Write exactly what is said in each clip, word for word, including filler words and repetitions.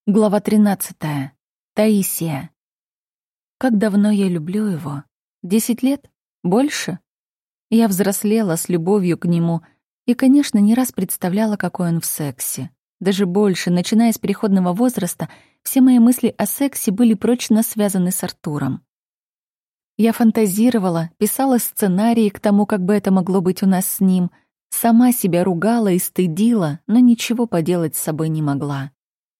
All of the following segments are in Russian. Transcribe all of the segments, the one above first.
Глава тринадцатая. Таисия. Как давно я люблю его? Десять лет? Больше? Я взрослела с любовью к нему и, конечно, не раз представляла, какой он в сексе. Даже больше, начиная с переходного возраста, все мои мысли о сексе были прочно связаны с Артуром. Я фантазировала, писала сценарии к тому, как бы это могло быть у нас с ним, сама себя ругала и стыдила, но ничего поделать с собой не могла.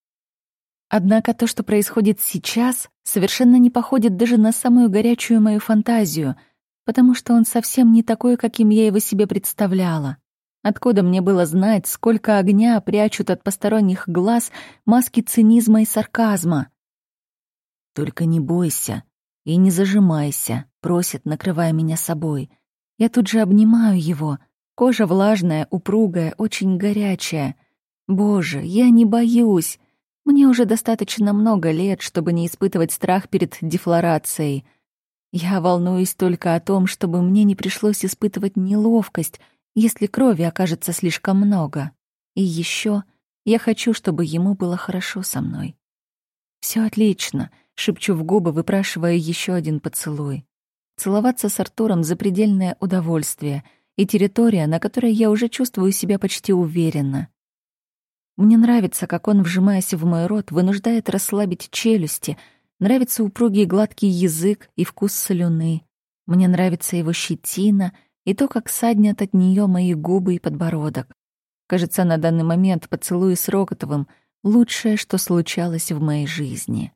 Однако то, что происходит сейчас, совершенно не походит даже на самую горячую мою фантазию, потому что он совсем не такой, каким я его себе представляла. Откуда мне было знать, сколько огня прячут от посторонних глаз маски цинизма и сарказма? «Только не бойся и не зажимайся», — просит, накрывая меня собой. Я тут же обнимаю его. Кожа влажная, упругая, очень горячая. Боже, я не боюсь. Мне уже достаточно много лет, чтобы не испытывать страх перед дефлорацией. Я волнуюсь только о том, чтобы мне не пришлось испытывать неловкость, если крови окажется слишком много. И еще я хочу, чтобы ему было хорошо со мной. Все отлично, шепчу в губы, выпрашивая еще один поцелуй. Целоваться с Артуром — запредельное удовольствие и территория, на которой я уже чувствую себя почти уверенно. Мне нравится, как он, вжимаясь в мой рот, вынуждает расслабить челюсти, нравится упругий гладкий язык и вкус слюны. Мне нравится его щетина и то, как саднят от нее мои губы и подбородок. Кажется, на данный момент поцелуй с Рокотовым — лучшее, что случалось в моей жизни.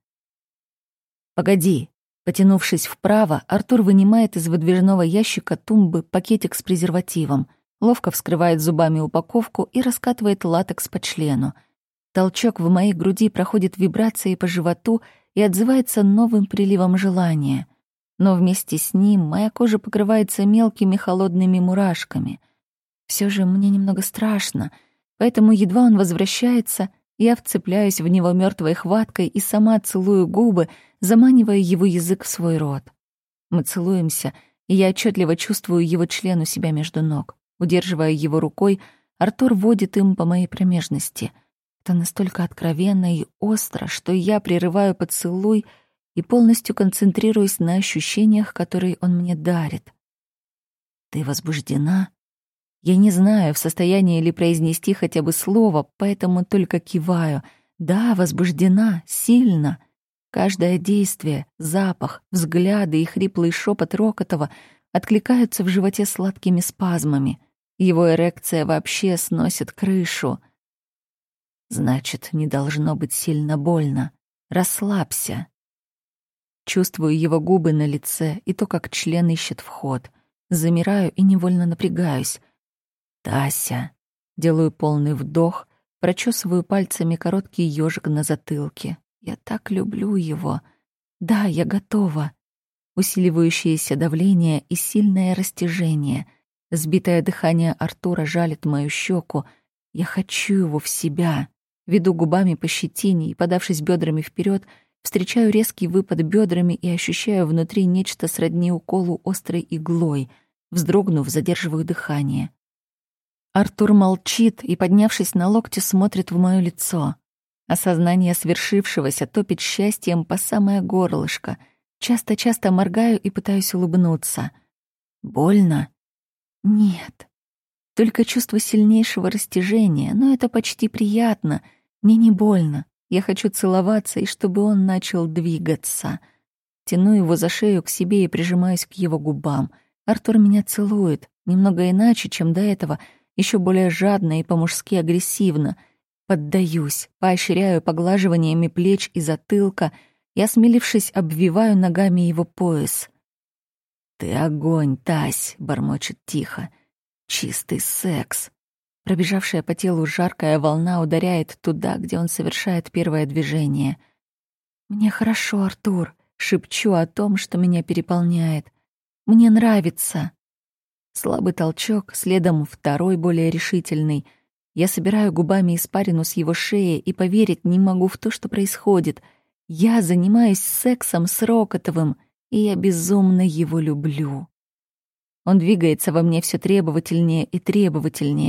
«Погоди!» Потянувшись вправо, Артур вынимает из выдвижного ящика тумбы пакетик с презервативом, ловко вскрывает зубами упаковку и раскатывает латекс по члену. Толчок в моей груди проходит вибрацией по животу и отзывается новым приливом желания. Но вместе с ним моя кожа покрывается мелкими холодными мурашками. Все же мне немного страшно, поэтому едва он возвращается, я вцепляюсь в него мертвой хваткой и сама целую губы, заманивая его язык в свой рот. Мы целуемся, и я отчетливо чувствую его член у себя между ног. Удерживая его рукой, Артур водит им по моей промежности. Это настолько откровенно и остро, что я прерываю поцелуй и полностью концентрируюсь на ощущениях, которые он мне дарит. «Ты возбуждена?» Я не знаю, в состоянии ли произнести хотя бы слово, поэтому только киваю. Да, возбуждена, сильно. Каждое действие, запах, взгляды и хриплый шепот Рокотова откликаются в животе сладкими спазмами. Его эрекция вообще сносит крышу. Значит, не должно быть сильно больно. Расслабься. Чувствую его губы на лице и то, как член ищет вход. Замираю и невольно напрягаюсь. «Тася!» Делаю полный вдох, прочесываю пальцами короткий ёжик на затылке. Я так люблю его. Да, я готова. Усиливающееся давление и сильное растяжение. Сбитое дыхание Артура жалит мою щеку. Я хочу его в себя. Веду губами по щетине и, подавшись бедрами вперед, встречаю резкий выпад бедрами и ощущаю внутри нечто сродни уколу острой иглой. Вздрогнув, задерживаю дыхание. Артур молчит и, поднявшись на локте, смотрит в моё лицо. Осознание свершившегося топит счастьем по самое горлышко. Часто-часто моргаю и пытаюсь улыбнуться. Больно? Нет. Только чувство сильнейшего растяжения, но это почти приятно. Мне не больно. Я хочу целоваться, и чтобы он начал двигаться. Тяну его за шею к себе и прижимаюсь к его губам. Артур меня целует, немного иначе, чем до этого, еще более жадно и по-мужски агрессивно. Поддаюсь, поощряю поглаживаниями плеч и затылка и, осмелившись, обвиваю ногами его пояс. «Ты огонь, Тась!» — бормочет тихо. «Чистый секс!» Пробежавшая по телу жаркая волна ударяет туда, где он совершает первое движение. «Мне хорошо, Артур!» — шепчу о том, что меня переполняет. «Мне нравится!» Слабый толчок, следом второй, более решительный. Я собираю губами испарину с его шеи и поверить не могу в то, что происходит. Я занимаюсь сексом с Рокотовым, и я безумно его люблю. Он двигается во мне все требовательнее и требовательнее,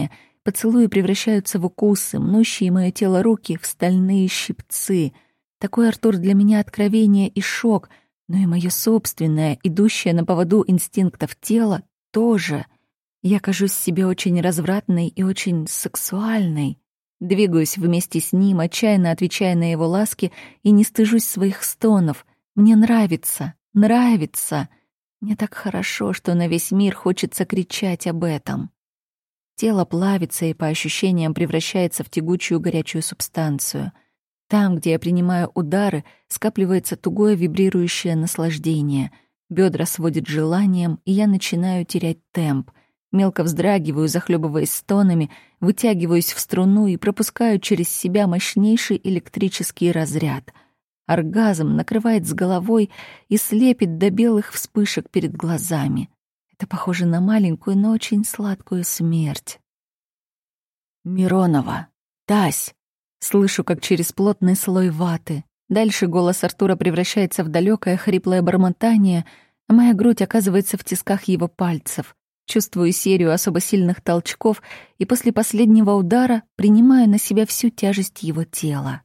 Поцелуи превращаются в укусы, мнущие мое тело руки в стальные щипцы. Такой Артур для меня откровение и шок, но и мое собственное, идущее на поводу инстинктов тела, тоже. Я кажусь себе очень развратной и очень сексуальной. Двигаюсь вместе с ним, отчаянно отвечая на его ласки, и не стыжусь своих стонов. Мне нравится, нравится. Мне так хорошо, что на весь мир хочется кричать об этом. Тело плавится и по ощущениям превращается в тягучую горячую субстанцию. Там, где я принимаю удары, скапливается тугое вибрирующее наслаждение. Бедра сводит желанием, и я начинаю терять темп. Мелко вздрагиваю, захлебываясь стонами, вытягиваюсь в струну и пропускаю через себя мощнейший электрический разряд. Оргазм накрывает с головой и слепит до белых вспышек перед глазами. Это похоже на маленькую, но очень сладкую смерть. «Миронова! Тась!» Слышу, как через плотный слой ваты. Дальше голос Артура превращается в далёкое хриплое бормотание, а моя грудь оказывается в тисках его пальцев. Чувствую серию особо сильных толчков и после последнего удара принимаю на себя всю тяжесть его тела.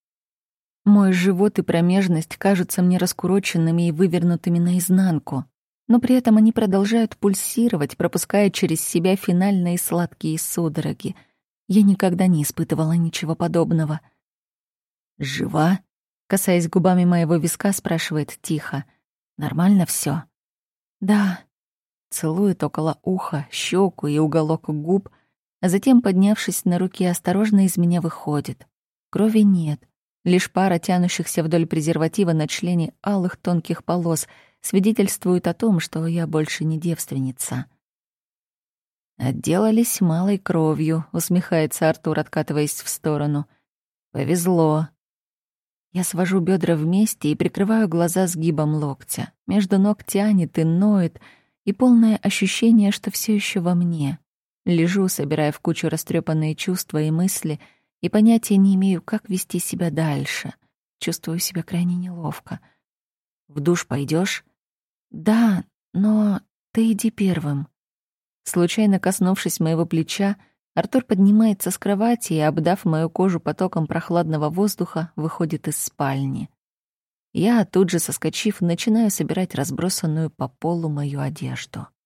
Мой живот и промежность кажутся мне раскуроченными и вывернутыми наизнанку, но при этом они продолжают пульсировать, пропуская через себя финальные сладкие судороги. Я никогда не испытывала ничего подобного. «Жива?» — касаясь губами моего виска, спрашивает тихо. «Нормально всё?» «Да». Целует около уха, щеку и уголок губ, а затем, поднявшись на руки, осторожно из меня выходит. Крови нет, лишь пара тянущихся вдоль презерватива на члене алых тонких полос свидетельствует о том, что я больше не девственница. «Отделались малой кровью», — усмехается Артур, откатываясь в сторону. «Повезло». Я свожу бедра вместе и прикрываю глаза сгибом локтя. Между ног тянет и ноет, и полное ощущение, что все еще во мне. Лежу, собирая в кучу растрепанные чувства и мысли, и понятия не имею, как вести себя дальше. Чувствую себя крайне неловко. «В душ пойдешь? «Да, но ты иди первым». Случайно коснувшись моего плеча, Артур поднимается с кровати и, обдав мою кожу потоком прохладного воздуха, выходит из спальни. Я, тут же соскочив, начинаю собирать разбросанную по полу мою одежду.